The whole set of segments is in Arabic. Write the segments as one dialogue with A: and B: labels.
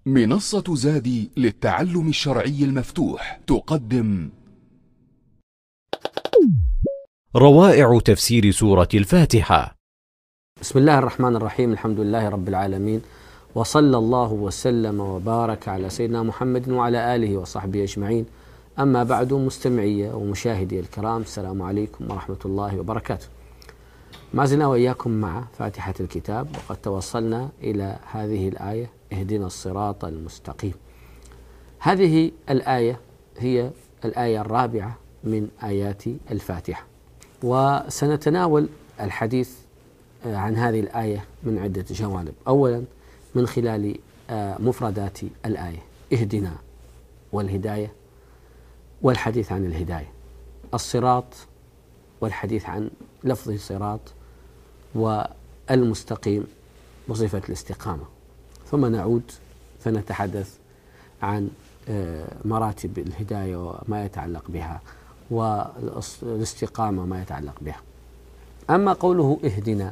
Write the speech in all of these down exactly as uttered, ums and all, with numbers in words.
A: منصة زادي للتعلم الشرعي المفتوح تقدم
B: روائع تفسير سورة الفاتحة.
C: بسم الله الرحمن الرحيم. الحمد لله رب العالمين، وصلى الله وسلم وبارك على سيدنا محمد وعلى آله وصحبه أجمعين. أما بعد، مستمعي ومشاهدي الكرام، السلام عليكم ورحمة الله وبركاته. ما زلنا وإياكم مع فاتحة الكتاب، وقد توصلنا إلى هذه الآية: اهدنا الصراط المستقيم. هذه الآية هي الآية الرابعة من آيات الفاتحة، وسنتناول الحديث عن هذه الآية من عدة جوانب. أولا، من خلال مفردات الآية: اهدنا والهداية، والحديث عن الهداية، الصراط والحديث عن لفظ الصراط، والمستقيم وصفة الاستقامة. ثم نعود فنتحدث عن مراتب الهداية وما يتعلق بها، والاستقامة وما يتعلق بها. أما قوله اهدنا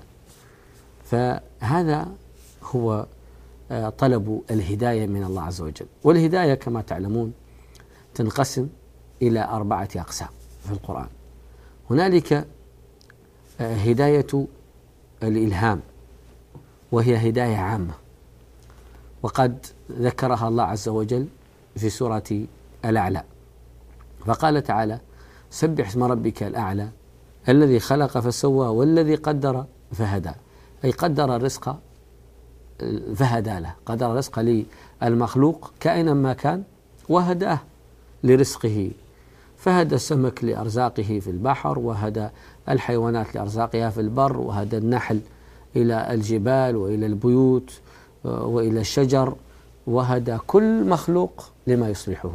C: فهذا هو طلب الهداية من الله عز وجل. والهداية كما تعلمون تنقسم إلى أربعة أقسام في القرآن. هنالك هداية الإلهام، وهي هداية عامة، وقد ذكرها الله عز وجل في سورة الأعلى، فقال تعالى: سبح اسم ربك الأعلى الذي خلق فسوى والذي قدر فهدى. أي قدر الرزق فهدى له، قدر الرزق للمخلوق كائنا ما كان وهداه لرزقه، فهدى السمك لأرزاقه في البحر، وهدى الحيوانات لأرزاقها في البر، وهدى النحل إلى الجبال وإلى البيوت وإلى الشجر، وهدى كل مخلوق لما يصلحه.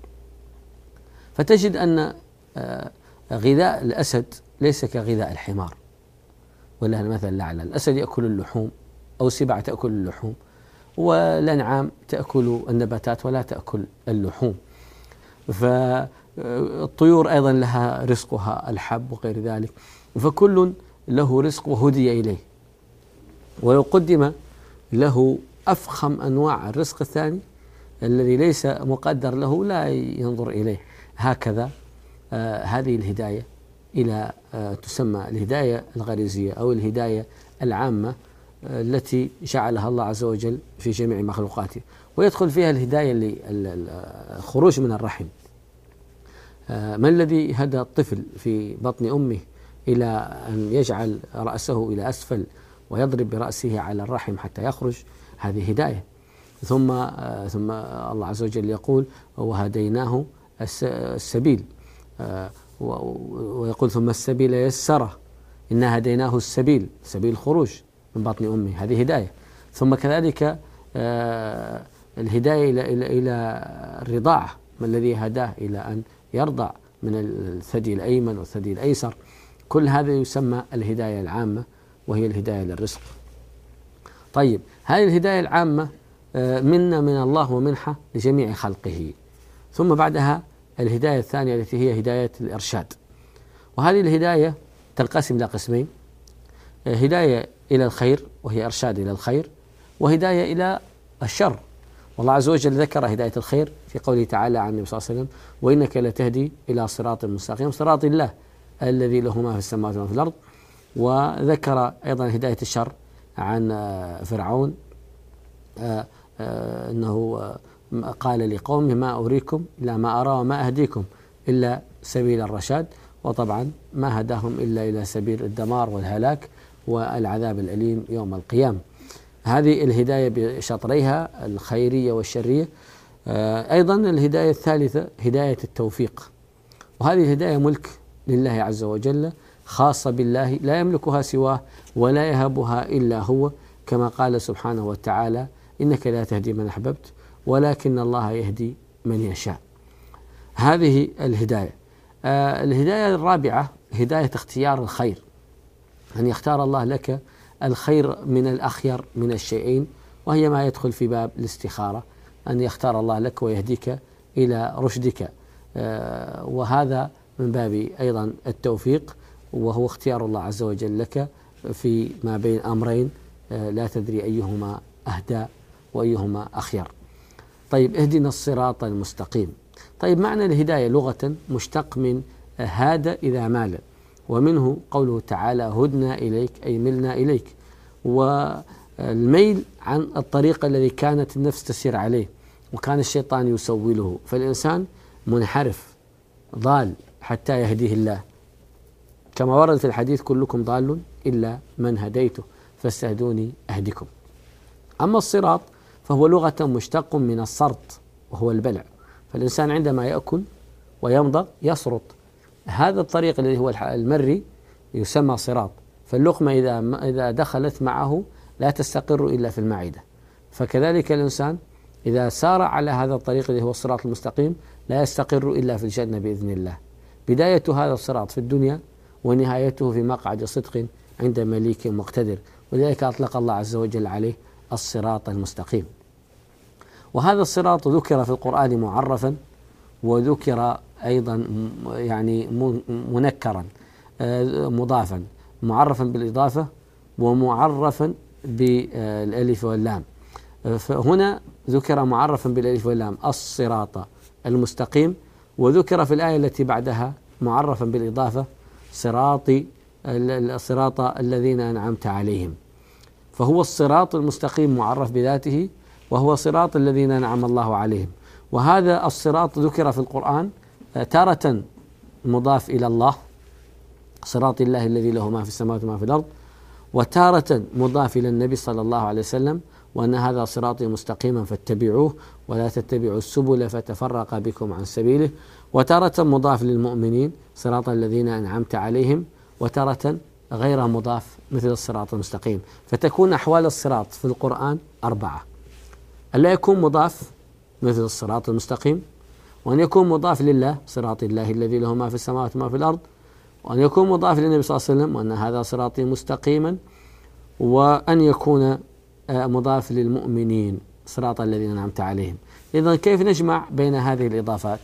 C: فتجد أن غذاء الأسد ليس كغذاء الحمار، ولا المثل الأعلى: الأسد يأكل اللحوم، أو السباع تأكل اللحوم، والأنعام تأكل النباتات ولا تأكل اللحوم. فالطيور أيضا لها رزقها، الحب وغير ذلك، فكل له رزق وهدي إليه. ولو قدم له أفخم أنواع الرزق الثاني الذي ليس مقدر له لا ينظر إليه. هكذا آه هذه الهداية إلى آه تسمى الهداية الغريزية أو الهداية العامة آه التي جعلها الله عز وجل في جميع مخلوقاته، ويدخل فيها الهداية للخروج من الرحم. آه ما الذي هدى الطفل في بطن أمه إلى أن يجعل رأسه إلى أسفل ويضرب برأسه على الرحم حتى يخرج؟ هذه هداية. ثم آه ثم الله عز وجل يقول: وهديناه السبيل، آه ويقول: ثم السبيل يسره، إنا هديناه السبيل، سبيل الخروج من بطن أمه، هذه هداية. ثم كذلك آه الهداية إلى إلى إلى الرضاعة، ما الذي هداه إلى أن يرضع من الثدي الأيمن والثدي الأيسر. كل هذا يسمى الهداية العامة، وهي الهداية للرزق. طيب، هذه الهداية العامة منا من الله ومنحة لجميع خلقه. ثم بعدها الهداية الثانية التي هي هداية الإرشاد، وهذه الهداية تنقسم إلى قسمين: هداية إلى الخير وهي إرشاد إلى الخير، وهداية إلى الشر. والله عز وجل ذكر هداية الخير في قوله تعالى عن النبي صلى الله عليه وسلم: وإنك لتهدي إلى صراط مستقيم، صراط الله الذي له ما في السماوات وما في الأرض. وذكر أيضا هداية الشر عن فرعون، أنه قال لقومه: ما أريكم إلا ما أرى وما أهديكم إلا سبيل الرشاد. وطبعا ما هداهم إلا إلى سبيل الدمار والهلاك والعذاب الأليم يوم القيامة. هذه الهداية بشطريها الخيرية والشرية. أيضا الهداية الثالثة هداية التوفيق، وهذه الهداية ملك لله عز وجل، خاصة بالله، لا يملكها سواه ولا يهبها إلا هو، كما قال سبحانه وتعالى: إنك لا تهدي من أحببت ولكن الله يهدي من يشاء. هذه الهداية. آه الهداية الرابعة هداية اختيار الخير، أن يختار الله لك الخير من الأخير من الشيئين، وهي ما يدخل في باب الاستخارة، أن يختار الله لك ويهديك إلى رشدك، آه وهذا من باب أيضا التوفيق، وهو اختيار الله عز وجل لك في ما بين أمرين لا تدري أيهما أهدى وأيهما أخير. طيب اهدنا الصراط المستقيم. طيب معنى الهداية لغة مشتق من هاد إذا مال، ومنه قوله تعالى هدنا إليك أي ملنا إليك، والميل عن الطريق الذي كانت النفس تسير عليه وكان الشيطان يسوله، فالإنسان منحرف ضال حتى يهديه الله، كما ورد في الحديث كلكم ضال إلا من هديته فاستهدوني أهدكم. أما الصراط فهو لغة مشتق من الصرط وهو البلع، فالإنسان عندما يأكل ويمضغ يصرط، هذا الطريق الذي هو المري يسمى صراط، فاللقمة إذا إذا دخلت معه لا تستقر إلا في المعدة، فكذلك الإنسان إذا سار على هذا الطريق الذي هو الصراط المستقيم لا يستقر إلا في الجنة بإذن الله. بداية هذا الصراط في الدنيا ونهايته في مقعد صدق عند مليك مقتدر، ولذلك أطلق الله عز وجل عليه الصراط المستقيم. وهذا الصراط ذكر في القرآن معرفا وذكر أيضا يعني منكرا مضافا، معرفا بالإضافة ومعرفا بالألف واللام. فهنا ذكر معرفا بالألف واللام الصراط المستقيم، وذكر في الآية التي بعدها معرفا بالإضافة صراط الصراط الذين أنعمت عليهم، فهو الصراط المستقيم معرف بذاته وهو صراط الذين أنعم الله عليهم. وهذا الصراط ذكر في القرآن تارة مضاف إلى الله صراط الله الذي له ما في السماوات وما في الأرض، وتارة مضاف إلى النبي صلى الله عليه وسلم وأن هذا صراطي مستقيما فاتبعوه ولا تتبعوا السبل فتفرق بكم عن سبيله، وتارة مضاف للمؤمنين صراط الذين أنعمت عليهم، وتارة غير مضاف مثل الصراط المستقيم. فتكون أحوال الصراط في القرآن أربعة: ألا يكون مضاف مثل الصراط المستقيم، وأن يكون مضاف لله صراط الله الذي له ما في السماوات وما في الأرض، وأن يكون مضاف للنبي صلى الله عليه وسلم وأن هذا صراطي مستقيما، وأن يكون مضاف للمؤمنين صراط الذين أنعمت عليهم. إذن كيف نجمع بين هذه الإضافات؟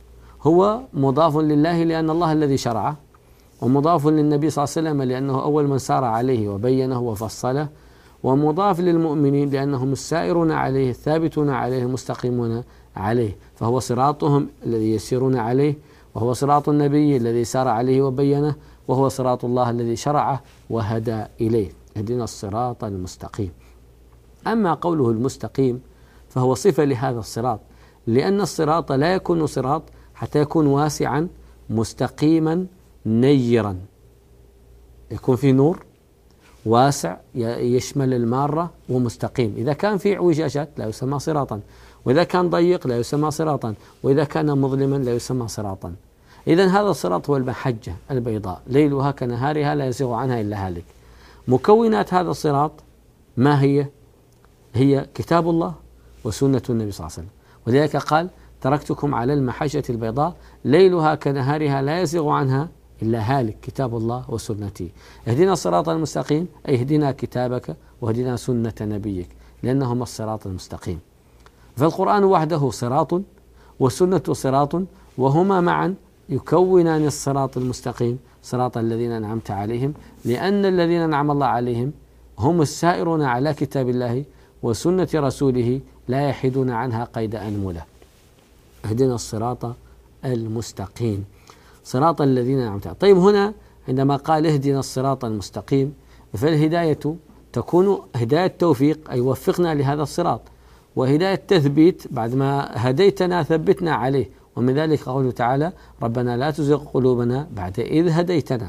C: هو مضاف لله لأن الله الذي شرعه، ومضاف للنبي صلى الله عليه وسلم لأنه أول من سار عليه وبينه وفصله، ومضاف للمؤمنين لأنهم السائرون عليه الثابتون عليه المستقيمون عليه، فهو صراطهم الذي يسيرون عليه، وهو صراط النبي الذي سار عليه وبينه، وهو صراط الله الذي شرعه وهدى إليه. اهدنا الصراط المستقيم. أما قوله المستقيم فهو صفة لهذا الصراط، لأن الصراط لا يكون صراط حتى يكون واسعا مستقيما نيرا، يكون في نور واسع يشمل المارة ومستقيم. إذا كان في اعوجاجات لا يسمى صراطا، وإذا كان ضيق لا يسمى صراطا، وإذا كان مظلما لا يسمى صراطا. إذن هذا الصراط هو المحجة البيضاء ليلها كنهارها لا يزيغ عنها إلا هالك. مكونات هذا الصراط ما هي؟ هي كتاب الله وسنة النبي صلى الله عليه وسلم، ولذلك قال تركتكم على المحجة البيضاء ليلها كنهارها لا يزيغ عنها إلا هالك، كتاب الله وسنتي. اهدنا الصراط المستقيم أي اهدنا كتابك واهدنا سنة نبيك، لأنهما الصراط المستقيم. فالقرآن وحده صراط والسنة صراط، وهما معا يكونان الصراط المستقيم صراط الذين أنعمت عليهم، لأن الذين أنعم الله عليهم هم السائرون على كتاب الله وسنة رسوله لا يحيدون عنها قيد أنملة. اهدنا الصراط المستقيم صراط الذين أنعمت عليهم. طيب هنا عندما قال اهدنا الصراط المستقيم فالهداية تكون هداية توفيق أي وفقنا لهذا الصراط، وهداية تثبيت بعدما هديتنا ثبتنا عليه، ومن ذلك قوله تعالى ربنا لا تزغ قلوبنا بعد إذ هديتنا.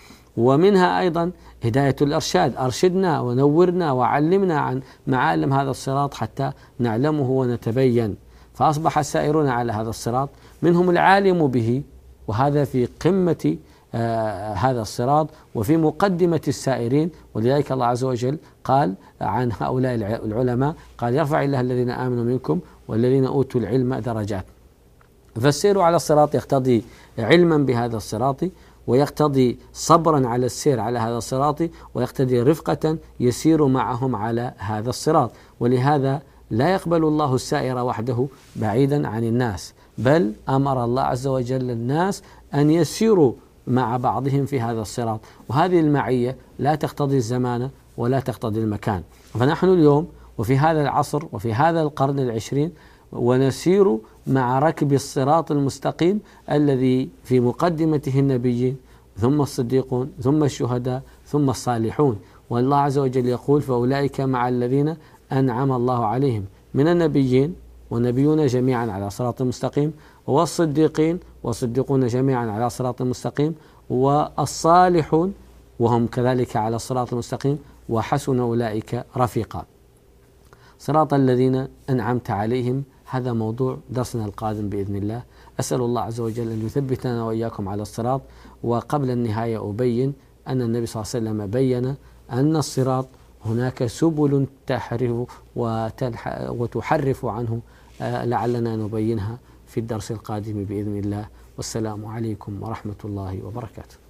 C: ومنها أيضا هداية الإرشاد، أرشدنا ونورنا وعلمنا عن معالم هذا الصراط حتى نعلمه ونتبين، فأصبح السائرون على هذا الصراط منهم العالم به، وهذا في قمة آه هذا الصراط وفي مقدمة السائرين. ولذلك الله عز وجل قال عن هؤلاء العلماء قال يرفع الله الذين آمنوا منكم والذين أوتوا العلم درجات. فالسير على الصراط يقتضي علما بهذا الصراط، ويقتضي صبرا على السير على هذا الصراط، ويقتضي رفقة يسير معهم على هذا الصراط. ولهذا لا يقبل الله السائر وحده بعيدا عن الناس، بل أمر الله عز وجل الناس أن يسيروا مع بعضهم في هذا الصراط، وهذه المعية لا تقتضي الزمان ولا تقتضي المكان. فنحن اليوم وفي هذا العصر وفي هذا القرن العشرين ونسير مع ركب الصراط المستقيم الذي في مقدمته النبيين ثم الصديقون ثم الشهداء ثم الصالحون. والله عز وجل يقول فأولئك مع الذين أنعم الله عليهم من النبيين، والنبيون جميعا على صراط مستقيم، والصديقين والصديقون جميعا على صراط مستقيم، والصالحون وهم كذلك على الصراط المستقيم، وحسن أولئك رفيقا. صراط الذين أنعمت عليهم، هذا موضوع درسنا القادم بإذن الله. أسأل الله عز وجل أن يثبتنا وإياكم على الصراط. وقبل النهاية أبين أن النبي صلى الله عليه وسلم بين أن الصراط هناك سبل تحرف وتحرف عنه، لعلنا نبينها في الدرس القادم بإذن الله. والسلام عليكم ورحمة الله وبركاته.